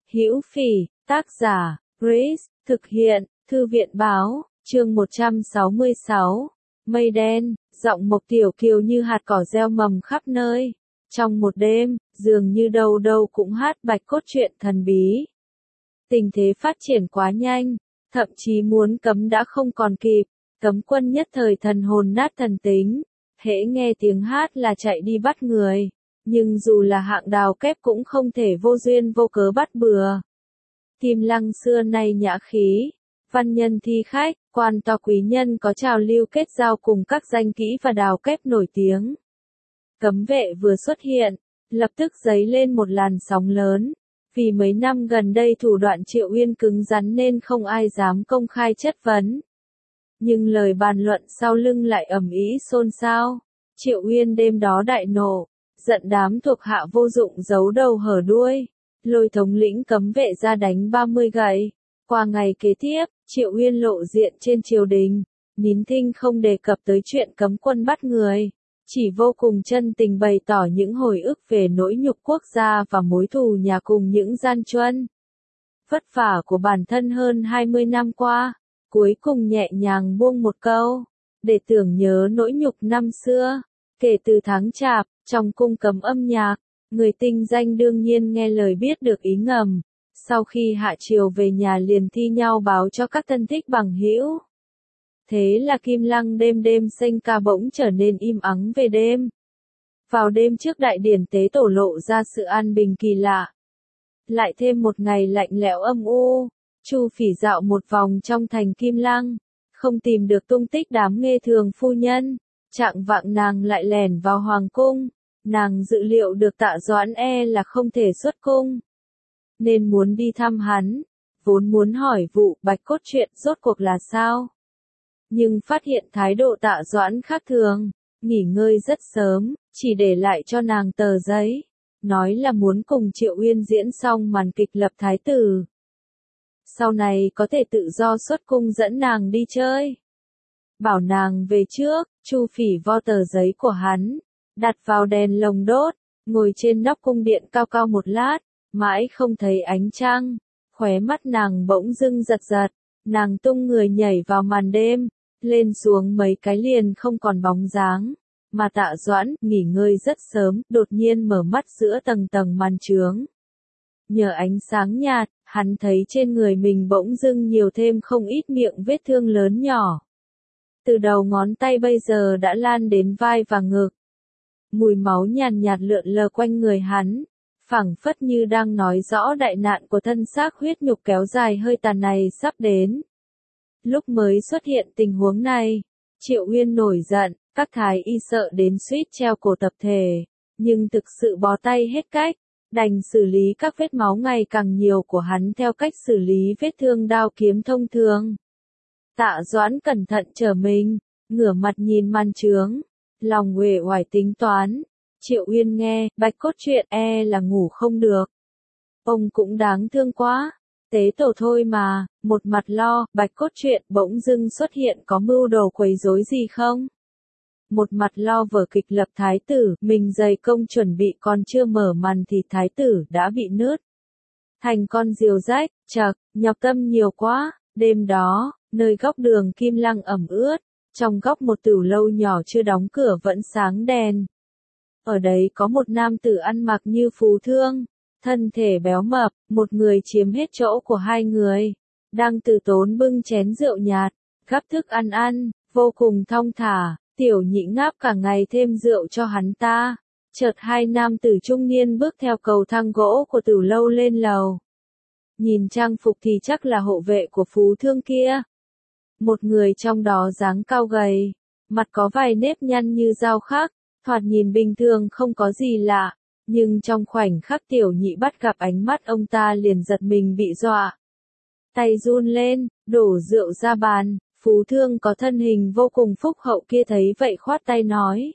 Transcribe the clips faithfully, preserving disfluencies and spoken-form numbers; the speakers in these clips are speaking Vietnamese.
Hữu Phỉ, tác giả, Grace, thực hiện, Thư viện báo, chương một trăm sáu mươi sáu, Mây đen, giọng Mộc Tiểu Kiều như hạt cỏ gieo mầm khắp nơi. Trong một đêm, dường như đâu đâu cũng hát bạch cốt truyện thần bí. Tình thế phát triển quá nhanh, thậm chí muốn cấm đã không còn kịp, cấm quân nhất thời thần hồn nát thần tính, hễ nghe tiếng hát là chạy đi bắt người. Nhưng dù là hạng đào kép cũng không thể vô duyên vô cớ bắt bừa. Kim Lăng xưa nay nhã khí, văn nhân thi khách, quan to quý nhân có trào lưu kết giao cùng các danh kỹ và đào kép nổi tiếng. Cấm vệ vừa xuất hiện, lập tức dấy lên một làn sóng lớn. Vì mấy năm gần đây thủ đoạn Triệu Uyên cứng rắn nên không ai dám công khai chất vấn. Nhưng lời bàn luận sau lưng lại ầm ĩ xôn xao. Triệu Uyên đêm đó đại nộ, giận đám thuộc hạ vô dụng giấu đầu hở đuôi, lôi thống lĩnh cấm vệ ra đánh ba mươi gậy. Qua ngày kế tiếp, Triệu Uyên lộ diện trên triều đình, nín thinh không đề cập tới chuyện cấm quân bắt người, chỉ vô cùng chân tình bày tỏ những hồi ức về nỗi nhục quốc gia và mối thù nhà cùng những gian truân. Vất vả của bản thân hơn hai mươi năm qua, cuối cùng nhẹ nhàng buông một câu, để tưởng nhớ nỗi nhục năm xưa. Kể từ tháng Chạp, trong cung cấm âm nhạc, người tinh danh đương nhiên nghe lời biết được ý ngầm. Sau khi hạ triều về nhà liền thi nhau báo cho các thân thích bằng hữu. Thế là Kim Lăng đêm đêm xanh ca bỗng trở nên im ắng về đêm. Vào đêm trước đại điển tế tổ lộ ra sự an bình kỳ lạ. Lại thêm một ngày lạnh lẽo âm u, Chu Phỉ dạo một vòng trong thành Kim Lăng, không tìm được tung tích đám nghê thường phu nhân. Trạng vạng nàng lại lẻn vào hoàng cung, nàng dự liệu được Tạ Doãn e là không thể xuất cung, nên muốn đi thăm hắn, vốn muốn hỏi vụ bạch cốt truyện rốt cuộc là sao. Nhưng phát hiện thái độ Tạ Doãn khác thường, nghỉ ngơi rất sớm, chỉ để lại cho nàng tờ giấy, nói là muốn cùng Triệu Uyên diễn xong màn kịch lập thái tử. Sau này có thể tự do xuất cung dẫn nàng đi chơi. Bảo nàng về trước, Chu Phỉ vo tờ giấy của hắn, đặt vào đèn lồng đốt, ngồi trên nóc cung điện cao cao một lát, mãi không thấy ánh trăng, khóe mắt nàng bỗng dưng giật giật, nàng tung người nhảy vào màn đêm, lên xuống mấy cái liền không còn bóng dáng, mà Tạ Doãn, nghỉ ngơi rất sớm, đột nhiên mở mắt giữa tầng tầng màn trướng. Nhờ ánh sáng nhạt, hắn thấy trên người mình bỗng dưng nhiều thêm không ít miệng vết thương lớn nhỏ. Từ đầu ngón tay bây giờ đã lan đến vai và ngực. Mùi máu nhàn nhạt lượn lờ quanh người hắn, phảng phất như đang nói rõ đại nạn của thân xác huyết nhục kéo dài hơi tàn này sắp đến. Lúc mới xuất hiện tình huống này, Triệu Uyên nổi giận, các thái y sợ đến suýt treo cổ tập thể, nhưng thực sự bó tay hết cách, đành xử lý các vết máu ngày càng nhiều của hắn theo cách xử lý vết thương đao kiếm thông thường. Tạ Doãn cẩn thận trở mình, ngửa mặt nhìn màn trướng, lòng uể oải tính toán. Triệu Uyên nghe, bạch cốt truyện e là ngủ không được. Ông cũng đáng thương quá, tế tổ thôi mà, một mặt lo, bạch cốt truyện bỗng dưng xuất hiện có mưu đồ quấy rối gì không? Một mặt lo vở kịch lập thái tử, mình dày công chuẩn bị còn chưa mở màn thì thái tử đã bị nứt thành con diều rách, chật, nhọc tâm nhiều quá. Đêm đó, nơi góc đường Kim Lăng ẩm ướt, trong góc một tửu lâu nhỏ chưa đóng cửa vẫn sáng đèn. Ở đấy có một nam tử ăn mặc như phú thương, thân thể béo mập, một người chiếm hết chỗ của hai người, đang từ tốn bưng chén rượu nhạt, gắp thức ăn ăn, vô cùng thong thả. Tiểu Nhị ngáp cả ngày thêm rượu cho hắn ta. Chợt hai nam tử trung niên bước theo cầu thang gỗ của tửu lâu lên lầu. Nhìn trang phục thì chắc là hộ vệ của phú thương kia. Một người trong đó dáng cao gầy, mặt có vài nếp nhăn như dao khắc, thoạt nhìn bình thường không có gì lạ, nhưng trong khoảnh khắc Tiểu Nhị bắt gặp ánh mắt ông ta liền giật mình bị dọa. Tay run lên, đổ rượu ra bàn, phú thương có thân hình vô cùng phúc hậu kia thấy vậy khoát tay nói.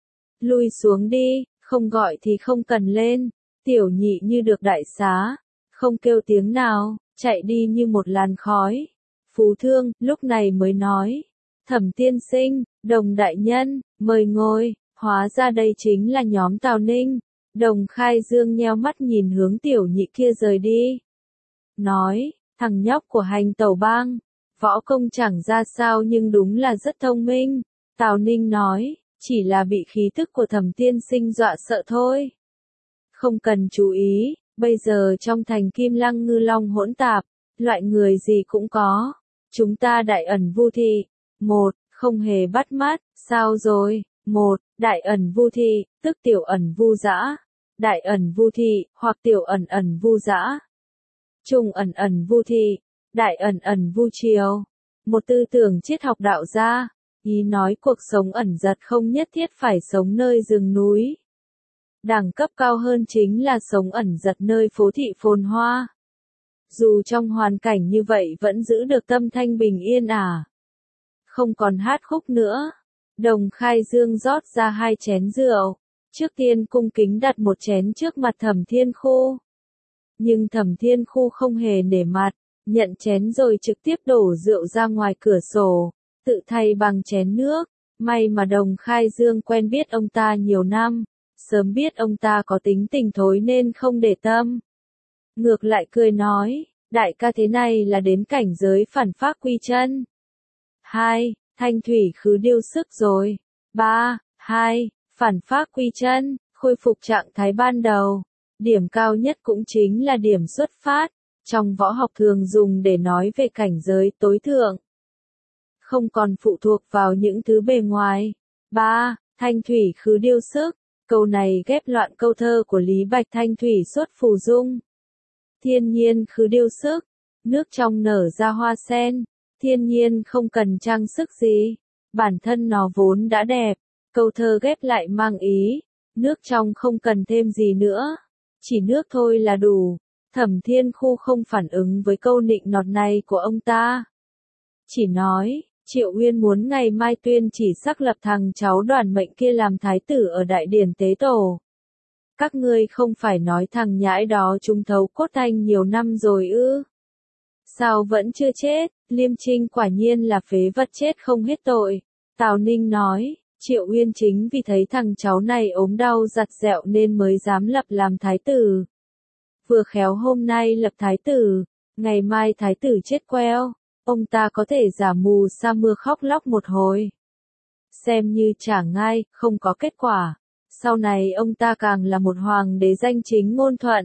Lui xuống đi, không gọi thì không cần lên. Tiểu Nhị như được đại xá, không kêu tiếng nào, chạy đi như một làn khói. Phú thương, lúc này mới nói. Thẩm tiên sinh, Đồng đại nhân, mời ngồi, hóa ra đây chính là nhóm Tào Ninh. Đồng Khai Dương nheo mắt nhìn hướng Tiểu Nhị kia rời đi. nói, thằng nhóc của Hành Tẩu Bang, võ công chẳng ra sao nhưng đúng là rất thông minh. Tào Ninh nói, chỉ là bị khí tức của Thẩm tiên sinh dọa sợ thôi. Không cần chú ý, bây giờ trong thành Kim Lăng ngư long hỗn tạp, loại người gì cũng có. Chúng ta đại ẩn vu thị. Một, không hề bắt mắt, sao rồi? Một, đại ẩn vu thị, tức tiểu ẩn vu dã. Đại ẩn vu thị, hoặc tiểu ẩn ẩn vu dã. Trung ẩn ẩn vu thị, đại ẩn ẩn vu triều. Một tư tưởng triết học đạo gia, ý nói cuộc sống ẩn giật không nhất thiết phải sống nơi rừng núi. Đẳng cấp cao hơn chính là sống ẩn giật nơi phố thị phồn hoa. Dù trong hoàn cảnh như vậy vẫn giữ được tâm thanh bình yên à. Không còn hát khúc nữa. Đồng Khai Dương rót ra hai chén rượu. Trước tiên cung kính đặt một chén trước mặt Thẩm Thiên Khu. Nhưng Thẩm Thiên Khu không hề nể mặt, nhận chén rồi trực tiếp đổ rượu ra ngoài cửa sổ, tự thay bằng chén nước. May mà Đồng Khai Dương quen biết ông ta nhiều năm, sớm biết ông ta có tính tình thối nên không để tâm. Ngược lại cười nói, đại ca thế này là đến cảnh giới phản phác quy chân. Hai, thanh thủy khứ điêu sức rồi. Ba, hai, phản phác quy chân, khôi phục trạng thái ban đầu. Điểm cao nhất cũng chính là điểm xuất phát, trong võ học thường dùng để nói về cảnh giới tối thượng. Không còn phụ thuộc vào những thứ bề ngoài. Ba, thanh thủy khứ điêu sức. Câu này ghép loạn câu thơ của Lý Bạch Thanh thủy xuất phù dung. Thiên nhiên khứ điêu sức, nước trong nở ra hoa sen, thiên nhiên không cần trang sức gì, bản thân nó vốn đã đẹp. Câu thơ ghép lại mang ý, nước trong không cần thêm gì nữa, chỉ nước thôi là đủ. Thẩm Thiên Khu không phản ứng với câu nịnh nọt này của ông ta. Chỉ nói, Triệu Uyên muốn ngày mai tuyên chỉ xác lập thằng cháu Đoàn Mệnh kia làm thái tử ở Đại Điển Tế Tổ. Các ngươi không phải nói thằng nhãi đó trung thấu cốt thanh nhiều năm rồi ư? Sao vẫn chưa chết? Liêm Trinh quả nhiên là phế vật chết không hết tội. Tào Ninh nói, Triệu Uyên chính vì thấy thằng cháu này ốm đau giặt dẹo nên mới dám lập làm thái tử. Vừa khéo hôm nay lập thái tử, ngày mai thái tử chết queo, ông ta có thể giả mù sa mưa khóc lóc một hồi. Xem như trả ngay, không có kết quả. Sau này ông ta càng là một hoàng đế danh chính ngôn thuận.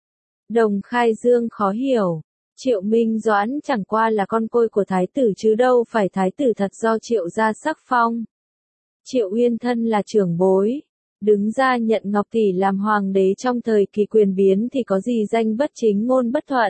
Đồng Khai Dương khó hiểu. Triệu Minh Doãn chẳng qua là con côi của thái tử chứ đâu phải thái tử thật do Triệu gia sắc phong. Triệu Uyên thân là trưởng bối, đứng ra nhận Ngọc Tỷ làm hoàng đế trong thời kỳ quyền biến thì có gì danh bất chính ngôn bất thuận.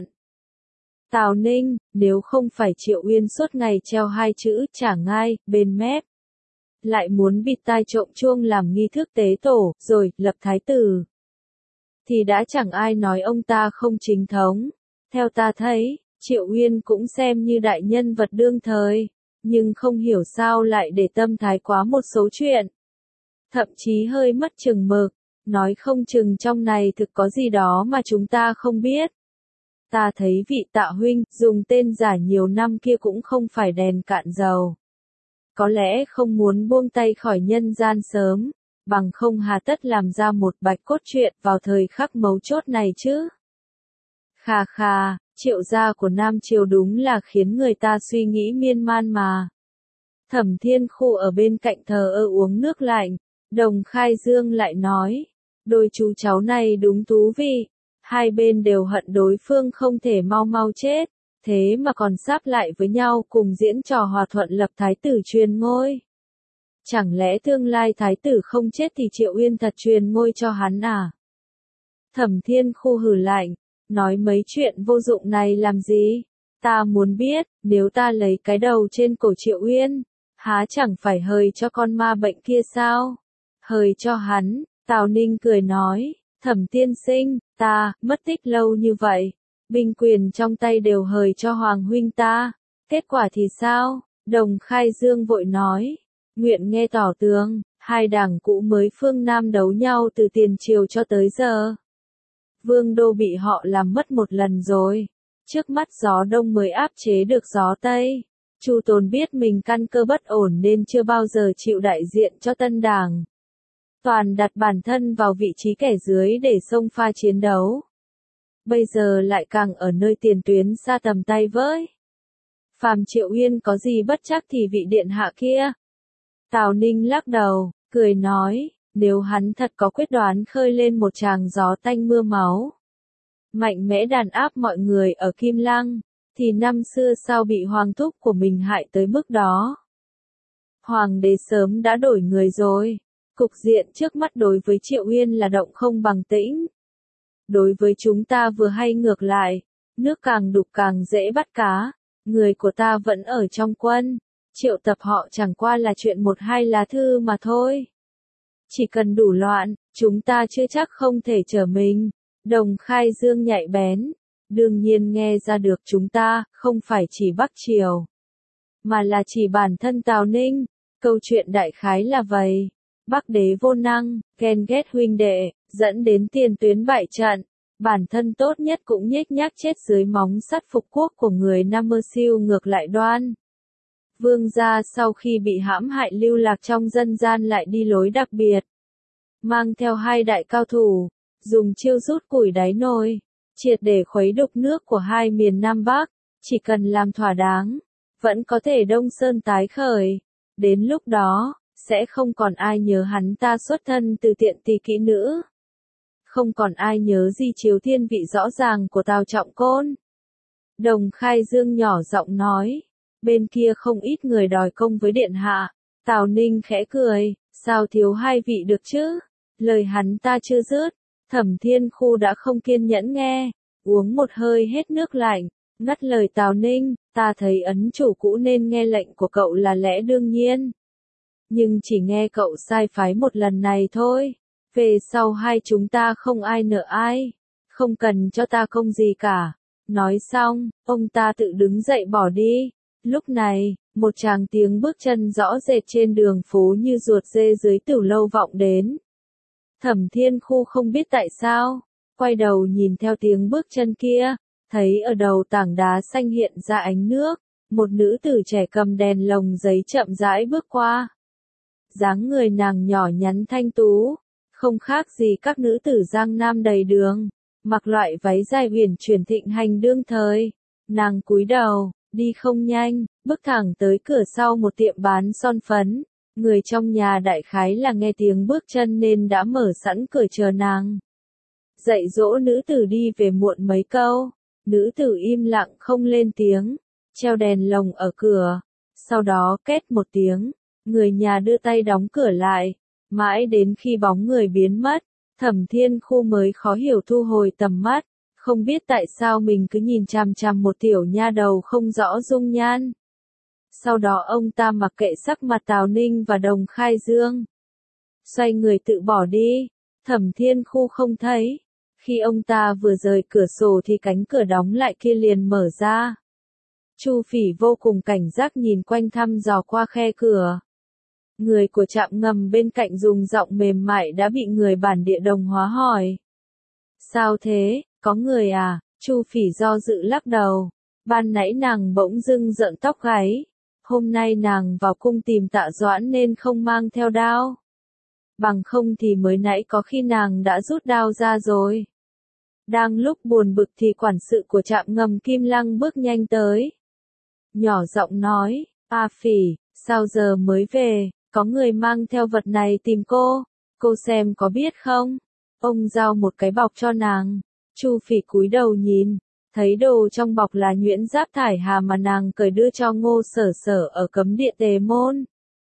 Tào Ninh, nếu không phải Triệu Uyên suốt ngày treo hai chữ trả ngay bên mép, lại muốn bịt tai trộm chuông làm nghi thức tế tổ, rồi lập thái tử, thì đã chẳng ai nói ông ta không chính thống. Theo ta thấy, Triệu Uyên cũng xem như đại nhân vật đương thời, nhưng không hiểu sao lại để tâm thái quá một số chuyện. Thậm chí hơi mất chừng mực, nói không chừng trong này thực có gì đó mà chúng ta không biết. Ta thấy vị Tạ huynh dùng tên giả nhiều năm kia cũng không phải đèn cạn dầu. Có lẽ không muốn buông tay khỏi nhân gian sớm, bằng không hà tất làm ra một bạch cốt truyện vào thời khắc mấu chốt này chứ. Khà khà, Triệu gia của Nam Triều đúng là khiến người ta suy nghĩ miên man mà. Thẩm Thiên Khu ở bên cạnh thờ ơ uống nước lạnh, Đồng Khai Dương lại nói, đôi chú cháu này đúng thú vị, hai bên đều hận đối phương không thể mau mau chết, thế mà còn sáp lại với nhau cùng diễn trò hòa thuận lập thái tử truyền ngôi. Chẳng lẽ tương lai thái tử không chết thì Triệu Uyên thật truyền ngôi cho hắn à? Thẩm Thiên Khu hừ lạnh, nói mấy chuyện vô dụng này làm gì? Ta muốn biết, nếu ta lấy cái đầu trên cổ Triệu Uyên, há chẳng phải hời cho con ma bệnh kia sao? Hời cho hắn, Tào Ninh cười nói, Thẩm tiên sinh, ta, mất tích lâu như vậy, binh quyền trong tay đều hời cho Hoàng huynh ta, kết quả thì sao? Đồng Khai Dương vội nói, nguyện nghe tỏ tường, hai đảng cũ mới phương Nam đấu nhau từ tiền triều cho tới giờ. Vương đô bị họ làm mất một lần rồi, trước mắt gió đông mới áp chế được gió tây. Chu Tồn biết mình căn cơ bất ổn nên chưa bao giờ chịu đại diện cho tân đảng. Toàn đặt bản thân vào vị trí kẻ dưới để xông pha chiến đấu. bây giờ lại càng ở nơi tiền tuyến xa tầm tay với. Phàm Triệu Uyên có gì bất chắc thì vị điện hạ kia. Tào Ninh lắc đầu, cười nói, nếu hắn thật có quyết đoán khơi lên một tràng gió tanh mưa máu, mạnh mẽ đàn áp mọi người ở Kim Lăng, thì năm xưa sao bị hoàng thúc của mình hại tới mức đó. Hoàng đế sớm đã đổi người rồi, cục diện trước mắt đối với Triệu Uyên là động không bằng tĩnh. Đối với chúng ta vừa hay ngược lại, nước càng đục càng dễ bắt cá, người của ta vẫn ở trong quân, triệu tập họ chẳng qua là chuyện một hai lá thư mà thôi. Chỉ cần đủ loạn, chúng ta chưa chắc không thể trở mình. Đồng Khai Dương nhạy bén, đương nhiên nghe ra được chúng ta, không phải chỉ Bắc Triều, mà là chỉ bản thân Tào Ninh. Câu chuyện đại khái là vậy. Bắc đế vô năng, ghen ghét huynh đệ, dẫn đến tiền tuyến bại trận. Bản thân tốt nhất cũng nhếch nhác chết dưới móng sắt phục quốc của người Nam Mơ Siêu ngược lại Đoan. Vương gia sau khi bị hãm hại lưu lạc trong dân gian lại đi lối đặc biệt. Mang theo hai đại cao thủ, dùng chiêu rút củi đáy nồi, triệt để khuấy đục nước của hai miền Nam Bắc, chỉ cần làm thỏa đáng, vẫn có thể Đông Sơn tái khởi. Đến lúc đó, sẽ không còn ai nhớ hắn ta xuất thân từ tiện tỳ kỹ nữ. Không còn ai nhớ di chiếu thiên vị rõ ràng của Tào Trọng Côn. Đồng Khai Dương nhỏ giọng nói, bên kia không ít người đòi công với điện hạ. Tào Ninh khẽ cười, sao thiếu hai vị được chứ? Lời hắn ta chưa dứt, Thẩm Thiên Khu đã không kiên nhẫn nghe, uống một hơi hết nước lạnh, ngắt lời Tào Ninh, ta thấy ấn chủ cũ nên nghe lệnh của cậu là lẽ đương nhiên. Nhưng chỉ nghe cậu sai phái một lần này thôi, về sau hai chúng ta không ai nợ ai, không cần cho ta công gì cả. Nói xong, ông ta tự đứng dậy bỏ đi. Lúc này, một tràng tiếng bước chân rõ rệt trên đường phố như ruột dê dưới tửu lâu vọng đến. Thẩm Thiên Khu không biết tại sao, quay đầu nhìn theo tiếng bước chân kia, thấy ở đầu tảng đá xanh hiện ra ánh nước, một nữ tử trẻ cầm đèn lồng giấy chậm rãi bước qua. Dáng người nàng nhỏ nhắn thanh tú, không khác gì các nữ tử Giang Nam đầy đường, mặc loại váy dài uyển chuyển thịnh hành đương thời. Nàng cúi đầu, đi không nhanh, bước thẳng tới cửa sau một tiệm bán son phấn. Người trong nhà đại khái là nghe tiếng bước chân nên đã mở sẵn cửa chờ nàng. Dạy dỗ nữ tử đi về muộn mấy câu, nữ tử im lặng không lên tiếng, treo đèn lồng ở cửa. Sau đó két một tiếng, người nhà đưa tay đóng cửa lại, mãi đến khi bóng người biến mất, Thẩm Thiên Khu mới khó hiểu thu hồi tầm mắt, không biết tại sao mình cứ nhìn chằm chằm một tiểu nha đầu không rõ dung nhan. Sau đó ông ta mặc kệ sắc mặt Tào Ninh và Đồng Khai Dương, xoay người tự bỏ đi. Thẩm Thiên Khu không thấy. Khi ông ta vừa rời cửa sổ thì cánh cửa đóng lại kia liền mở ra. Chu Phỉ vô cùng cảnh giác nhìn quanh thăm dò qua khe cửa. Người của trạm ngầm bên cạnh dùng giọng mềm mại đã bị người bản địa đồng hóa hỏi. Sao thế, có người à? Chu Phỉ do dự lắc đầu. Ban nãy nàng bỗng dưng giận tóc gáy. Hôm nay nàng vào cung tìm Tạ Doãn nên không mang theo đao. Bằng không thì mới nãy có khi nàng đã rút đao ra rồi. Đang lúc buồn bực thì quản sự của trạm ngầm Kim Lăng bước nhanh tới. Nhỏ giọng nói, A Phỉ, sao giờ mới về, có người mang theo vật này tìm cô, cô xem có biết không? Ông giao một cái bọc cho nàng. Chu Phỉ cúi đầu nhìn, thấy đồ trong bọc là nhuyễn giáp thải hà mà nàng cởi đưa cho Ngô Sở Sở ở cấm địa Tề Môn.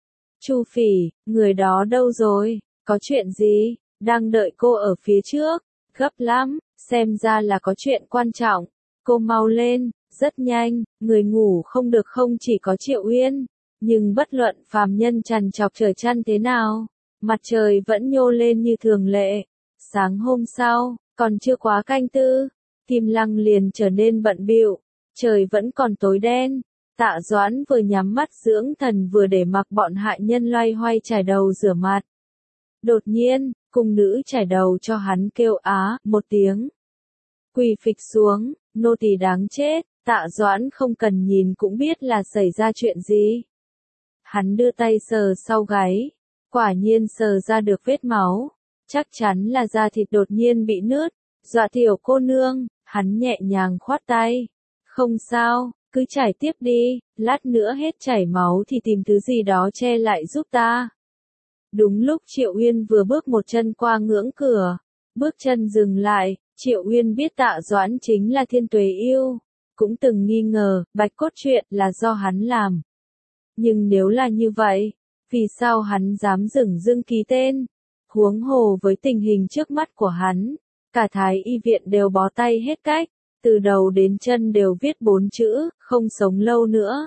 Chu Phỉ, người đó đâu rồi, có chuyện gì, đang đợi cô ở phía trước, gấp lắm, xem ra là có chuyện quan trọng, cô mau lên, rất nhanh, người ngủ không được không chỉ có Triệu Uyên, nhưng bất luận phàm nhân trằn trọc trời chăn thế nào, mặt trời vẫn nhô lên như thường lệ. Sáng hôm sau, còn chưa quá canh tư, Kim Lăng liền trở nên bận bịu, trời vẫn còn tối đen. Tạ Doãn vừa nhắm mắt dưỡng thần vừa để mặc bọn hại nhân loay hoay chải đầu rửa mặt. Đột nhiên, cung nữ chải đầu cho hắn kêu á một tiếng. Quỳ phịch xuống, nô tỳ đáng chết. Tạ Doãn không cần nhìn cũng biết là xảy ra chuyện gì. Hắn đưa tay sờ sau gáy, quả nhiên sờ ra được vết máu, chắc chắn là da thịt đột nhiên bị nứt. Dọa tiểu cô nương, Hắn nhẹ nhàng khoát tay. Không sao, cứ chảy tiếp đi, lát nữa hết chảy máu thì tìm thứ gì đó che lại giúp ta. Đúng lúc Triệu Uyên vừa bước một chân qua ngưỡng cửa, bước chân dừng lại, Triệu Uyên biết Tạ Doãn chính là Thiên Tuế Yêu, cũng từng nghi ngờ, bạch cốt chuyện là do hắn làm. Nhưng nếu là như vậy, vì sao hắn dám dửng dưng ký tên? Huống hồ với tình hình trước mắt của hắn, cả Thái y viện đều bó tay hết cách, từ đầu đến chân đều viết bốn chữ, không sống lâu nữa.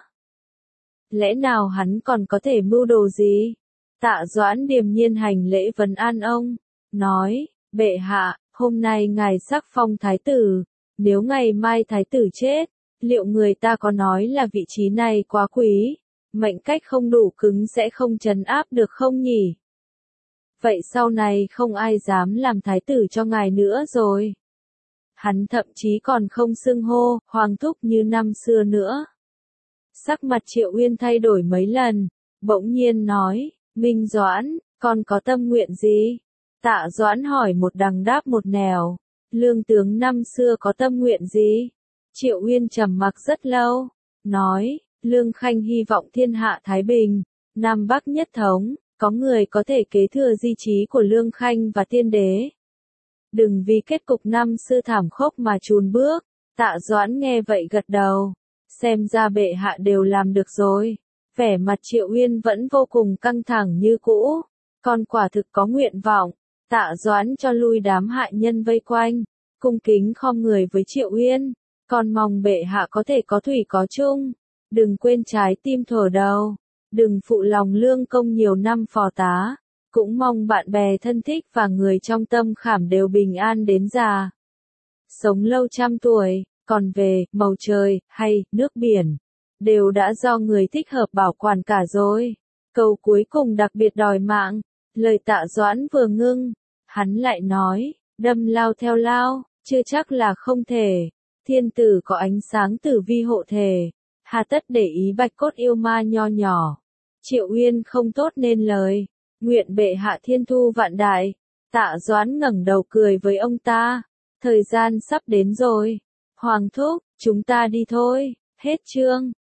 Lẽ nào hắn còn có thể mưu đồ gì? Tạ Doãn điềm nhiên hành lễ vấn an ông, nói, bệ hạ, hôm nay ngài sắc phong thái tử, nếu ngày mai thái tử chết, liệu người ta có nói là vị trí này quá quý, mệnh cách không đủ cứng sẽ không trấn áp được không nhỉ? Vậy sau này không ai dám làm thái tử cho ngài nữa rồi. Hắn thậm chí còn không xưng hô, hoàng thúc như năm xưa nữa. Sắc mặt Triệu Uyên thay đổi mấy lần, bỗng nhiên nói, Minh Doãn, con có tâm nguyện gì? Tạ Doãn hỏi một đằng đáp một nẻo, lương tướng năm xưa có tâm nguyện gì? Triệu Uyên trầm mặc rất lâu, nói, Lương Khanh hy vọng thiên hạ thái bình, Nam Bắc nhất thống, có người có thể kế thừa di chí của Lương Khanh và tiên đế. Đừng vì kết cục năm xưa thảm khốc mà chùn bước. Tạ Doãn nghe vậy gật đầu, xem ra bệ hạ đều làm được rồi. Vẻ mặt Triệu Uyên vẫn vô cùng căng thẳng như cũ, con quả thực có nguyện vọng. Tạ Doãn cho lui đám hại nhân vây quanh, cung kính khom người với Triệu Uyên, con mong bệ hạ có thể có thủy có chung, đừng quên trái tim thổ đầu, đừng phụ lòng lương công nhiều năm phò tá, cũng mong bạn bè thân thích và người trong tâm khảm đều bình an đến già. Sống lâu trăm tuổi, còn về, màu trời, hay, nước biển, đều đã do người thích hợp bảo quản cả rồi. Câu cuối cùng đặc biệt đòi mạng, lời Tạ Doãn vừa ngưng, hắn lại nói, đâm lao theo lao, chưa chắc là không thể. Thiên tử có ánh sáng tử vi hộ thể, hà tất để ý bạch cốt yêu ma nho nhỏ. Triệu Uyên không tốt nên lời, nguyện bệ hạ thiên thu vạn đại. Tạ Doãn ngẩng đầu cười với ông ta, thời gian sắp đến rồi. Hoàng thúc, chúng ta đi thôi, hết chương.